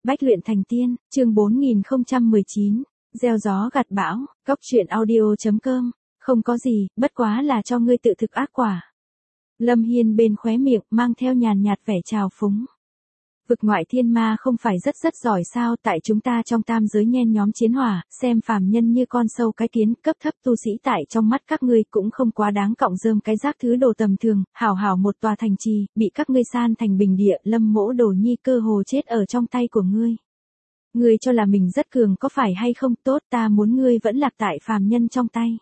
Bách luyện thành tiên, chương 4019, gieo gió gặt bão, góc truyện audio.com, không có gì, bất quá là cho ngươi tự thực ác quả. Lâm Hiên bên khóe miệng mang theo nhàn nhạt vẻ trào phúng. Vực ngoại thiên ma không phải rất giỏi sao, tại chúng ta trong tam giới nhen nhóm chiến hỏa, xem phàm nhân như con sâu cái kiến, cấp thấp tu sĩ tại trong mắt các ngươi cũng không quá đáng cọng rơm cái rác thứ đồ tầm thường, hảo một tòa thành trì, bị các ngươi san thành bình địa, Lâm Mỗ Đồ Nhi cơ hồ chết ở trong tay của ngươi. Ngươi cho là mình rất cường có phải hay không, tốt, ta muốn ngươi vẫn lạc tại phàm nhân trong tay.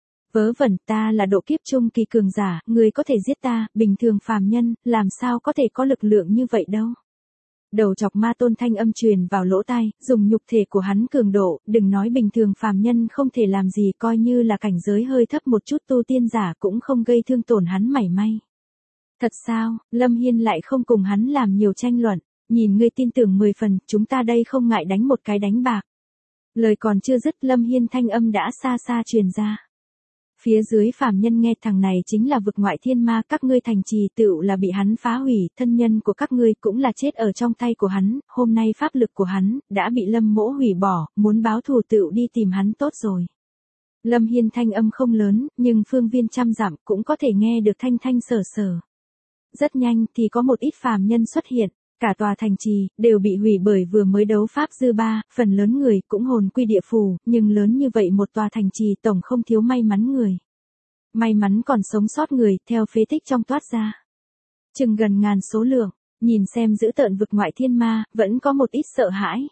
Vớ vẩn, ta là độ kiếp trung kỳ cường giả, ngươi có thể giết ta, bình thường phàm nhân, làm sao có thể có lực lượng như vậy đâu. Đầu chọc ma tôn thanh âm truyền vào lỗ tai, dùng nhục thể của hắn cường độ, đừng nói bình thường phàm nhân không thể làm gì, coi như là cảnh giới hơi thấp một chút tu tiên giả cũng không gây thương tổn hắn mảy may. Thật sao, Lâm Hiên lại không cùng hắn làm nhiều tranh luận, nhìn ngươi tin tưởng 10 phần, chúng ta đây không ngại đánh một cái đánh bạc. Lời còn chưa dứt, Lâm Hiên thanh âm đã xa truyền ra. Phía dưới phàm nhân nghe, thằng này chính là vực ngoại thiên ma, các ngươi thành trì tựu là bị hắn phá hủy, thân nhân của các ngươi cũng là chết ở trong tay của hắn, hôm nay pháp lực của hắn đã bị Lâm Mỗ hủy bỏ, muốn báo thù tựu đi tìm hắn tốt rồi. Lâm Hiên thanh âm không lớn, nhưng phương viên trăm dặm cũng có thể nghe được thanh sở. Rất nhanh thì có một ít phàm nhân xuất hiện. Cả tòa thành trì đều bị hủy bởi vừa mới đấu pháp dư ba, phần lớn người cũng hồn quy địa phủ, nhưng lớn như vậy một tòa thành trì tổng không thiếu may mắn người. May mắn còn sống sót người, theo phế tích trong toát ra. Chừng gần ngàn số lượng, nhìn xem dữ tợn vực ngoại thiên ma, vẫn có một ít sợ hãi.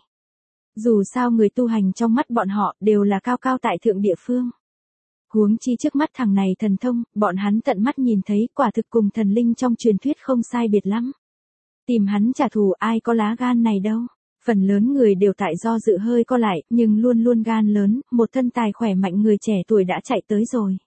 Dù sao người tu hành trong mắt bọn họ đều là cao tại thượng địa phương. Huống chi trước mắt thằng này thần thông, bọn hắn tận mắt nhìn thấy, quả thực cùng thần linh trong truyền thuyết không sai biệt lắm. Tìm hắn trả thù, ai có lá gan này đâu. Phần lớn người đều tại do dự hơi co lại, nhưng luôn gan lớn, một thân tài khỏe mạnh người trẻ tuổi đã chạy tới rồi.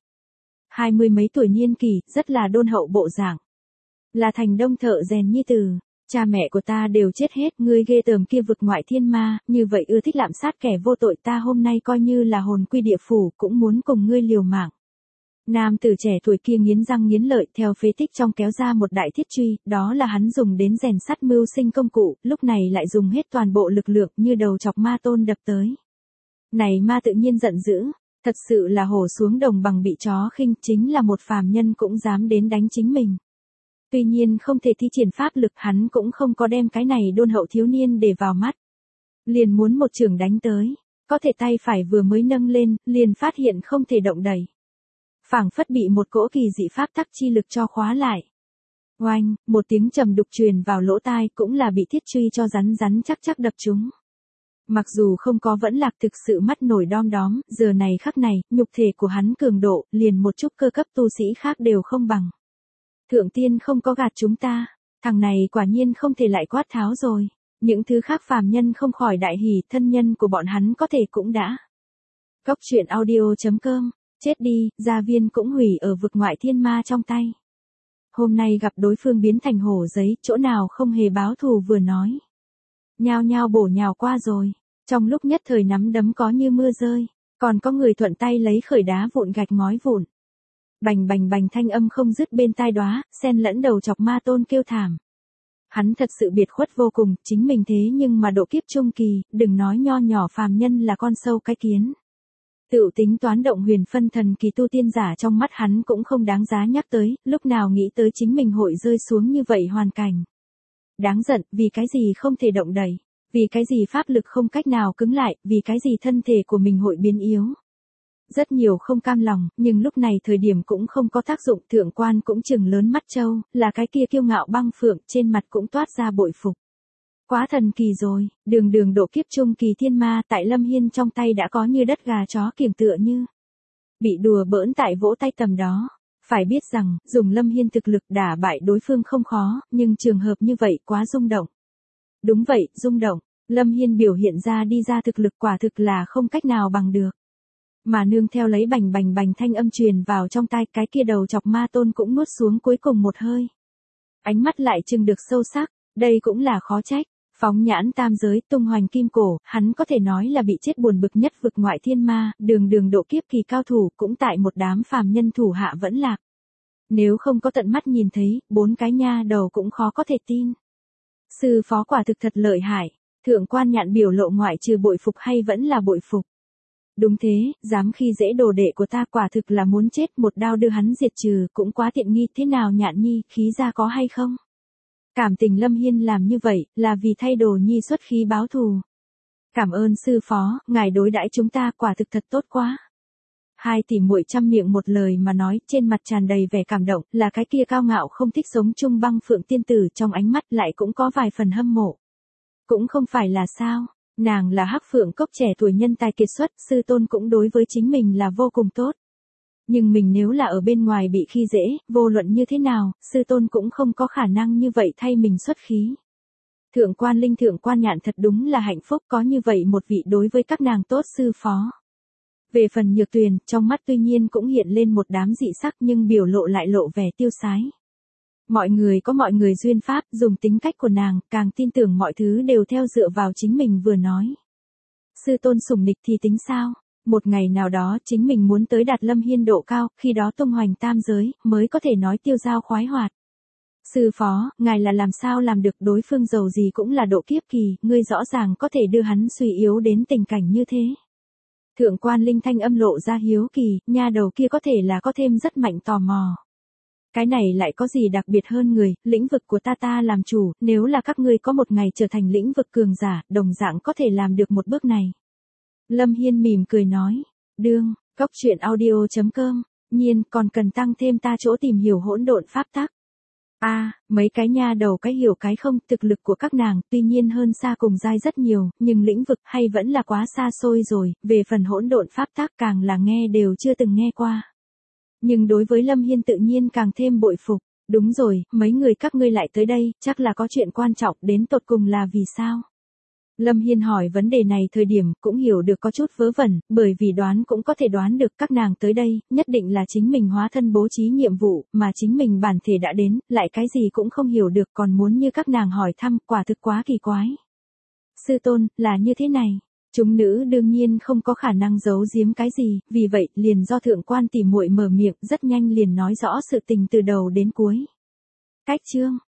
20 mấy tuổi niên kỷ, rất là đôn hậu bộ dạng. Là thành đông thợ rèn nhi tử, cha mẹ của ta đều chết hết, ngươi ghê tởm kia vực ngoại thiên ma, như vậy ưa thích lạm sát kẻ vô tội, ta hôm nay coi như là hồn quy địa phủ cũng muốn cùng ngươi liều mạng. Nam tử trẻ tuổi kia nghiến răng nghiến lợi, theo phế tích trong kéo ra một đại thiết truy, đó là hắn dùng đến rèn sắt mưu sinh công cụ, lúc này lại dùng hết toàn bộ lực lượng như đầu chọc ma tôn đập tới. Này ma tự nhiên giận dữ, thật sự là hổ xuống đồng bằng bị chó khinh, chính là một phàm nhân cũng dám đến đánh chính mình. Tuy nhiên không thể thi triển pháp lực, hắn cũng không có đem cái này đôn hậu thiếu niên để vào mắt. Liền muốn một chưởng đánh tới, có thể tay phải vừa mới nâng lên, liền phát hiện không thể động đẩy. Phảng phất bị một cỗ kỳ dị pháp tắc chi lực cho khóa lại. Oanh, một tiếng trầm đục truyền vào lỗ tai, cũng là bị thiết truy cho rắn chắc đập trúng. Mặc dù không có vẫn lạc, thực sự mắt nổi đom đóm, giờ này khắc này, nhục thể của hắn cường độ, liền một chút cơ cấp tu sĩ khác đều không bằng. Thượng tiên không có gạt chúng ta, thằng này quả nhiên không thể lại quát tháo rồi. Những thứ khác phàm nhân không khỏi đại hỉ, thân nhân của bọn hắn có thể cũng đã. Góc truyện audio.com. Chết đi, gia viên cũng hủy ở vực ngoại thiên ma trong tay. Hôm nay gặp đối phương biến thành hổ giấy, chỗ nào không hề báo thù vừa nói. Nhao bổ nhào qua rồi, trong lúc nhất thời nắm đấm có như mưa rơi, còn có người thuận tay lấy khởi đá vụn gạch ngói vụn. Bành thanh âm không dứt bên tai đóa, xen lẫn đầu chọc ma tôn kêu thảm. Hắn thật sự biệt khuất vô cùng, chính mình thế nhưng mà độ kiếp trung kỳ, đừng nói nho nhỏ phàm nhân là con sâu cái kiến. Tự tính toán động huyền phân thần kỳ tu tiên giả trong mắt hắn cũng không đáng giá nhắc tới, lúc nào nghĩ tới chính mình hội rơi xuống như vậy hoàn cảnh. Đáng giận, vì cái gì không thể động đẩy, vì cái gì pháp lực không cách nào cứng lại, vì cái gì thân thể của mình hội biến yếu. Rất nhiều không cam lòng, nhưng lúc này thời điểm cũng không có tác dụng, thượng quan cũng chừng lớn mắt trâu, là cái kia kiêu ngạo băng phượng, trên mặt cũng toát ra bội phục. Quá thần kỳ rồi, đường độ kiếp trung kỳ thiên ma tại Lâm Hiên trong tay đã có như đất gà chó kiểng tựa như. Bị đùa bỡn tại vỗ tay tầm đó. Phải biết rằng, dùng Lâm Hiên thực lực đả bại đối phương không khó, nhưng trường hợp như vậy quá rung động. Đúng vậy, rung động, Lâm Hiên biểu hiện ra đi ra thực lực quả thực là không cách nào bằng được. Mà nương theo lấy bành thanh âm truyền vào trong tai, cái kia đầu chọc ma tôn cũng nuốt xuống cuối cùng một hơi. Ánh mắt lại trừng được sâu sắc, đây cũng là khó trách. Phóng nhãn tam giới, tung hoành kim cổ, hắn có thể nói là bị chết buồn bực nhất vực ngoại thiên ma, đường độ kiếp kỳ cao thủ cũng tại một đám phàm nhân thủ hạ vẫn lạc. Nếu không có tận mắt nhìn thấy, 4 cái nha đầu cũng khó có thể tin. Sư phó quả thực thật lợi hại, Thượng quan Nhạn biểu lộ ngoại trừ bội phục hay vẫn là bội phục. Đúng thế, dám khi dễ đồ đệ của ta quả thực là muốn chết, một đao đưa hắn diệt trừ cũng quá tiện nghi, thế nào Nhạn nhi, khí ra có hay không? Cảm tình Lâm Hiên làm như vậy, là vì thay Đồ nhi xuất khí báo thù. Cảm ơn sư phó, ngài đối đãi chúng ta quả thực thật tốt quá. Hai tỷ muội trăm miệng một lời mà nói, trên mặt tràn đầy vẻ cảm động, là cái kia cao ngạo không thích sống chung Băng Phượng tiên tử, trong ánh mắt lại cũng có vài phần hâm mộ. Cũng không phải là sao, nàng là Hắc Phượng cốc trẻ tuổi nhân tài kiệt xuất, sư tôn cũng đối với chính mình là vô cùng tốt. Nhưng mình nếu là ở bên ngoài bị khi dễ, vô luận như thế nào, sư tôn cũng không có khả năng như vậy thay mình xuất khí. Thượng quan Linh Thượng quan Nhạn thật đúng là hạnh phúc có như vậy một vị đối với các nàng tốt sư phó. Về phần Nhược Tuyền, trong mắt tuy nhiên cũng hiện lên một đám dị sắc nhưng biểu lộ lại lộ vẻ tiêu sái. Mọi người có mọi người duyên pháp, dùng tính cách của nàng, càng tin tưởng mọi thứ đều theo dựa vào chính mình vừa nói. Sư tôn sủng nịch thì tính sao? Một ngày nào đó chính mình muốn tới đạt Lâm Hiên độ cao, khi đó tung hoành tam giới, mới có thể nói tiêu dao khoái hoạt. Sư phó, ngài là làm sao làm được, đối phương giàu gì cũng là độ kiếp kỳ, ngươi rõ ràng có thể đưa hắn suy yếu đến tình cảnh như thế. Thượng quan Linh thanh âm lộ ra hiếu kỳ, nha đầu kia có thể là có thêm rất mạnh tò mò. Cái này lại có gì đặc biệt hơn người, lĩnh vực của ta làm chủ, nếu là các ngươi có một ngày trở thành lĩnh vực cường giả, đồng dạng có thể làm được một bước này. Lâm Hiên mỉm cười nói, đương, cốc truyện audio.com, nhiên còn cần tăng thêm ta chỗ tìm hiểu hỗn độn pháp tắc. Mấy cái nha đầu cái hiểu cái không, thực lực của các nàng tuy nhiên hơn xa cùng giai rất nhiều, nhưng lĩnh vực hay vẫn là quá xa xôi rồi, về phần hỗn độn pháp tắc càng là nghe đều chưa từng nghe qua. Nhưng đối với Lâm Hiên tự nhiên càng thêm bội phục, đúng rồi, mấy người các ngươi lại tới đây, chắc là có chuyện quan trọng, đến tột cùng là vì sao? Lâm Hiên hỏi vấn đề này thời điểm cũng hiểu được có chút vớ vẩn, bởi vì đoán cũng có thể đoán được các nàng tới đây, nhất định là chính mình hóa thân bố trí nhiệm vụ, mà chính mình bản thể đã đến, lại cái gì cũng không hiểu được còn muốn như các nàng hỏi thăm, quả thực quá kỳ quái. Sư tôn, là như thế này. Chúng nữ đương nhiên không có khả năng giấu giếm cái gì, vì vậy liền do thượng quan tỷ muội mở miệng rất nhanh liền nói rõ sự tình từ đầu đến cuối. Cách chương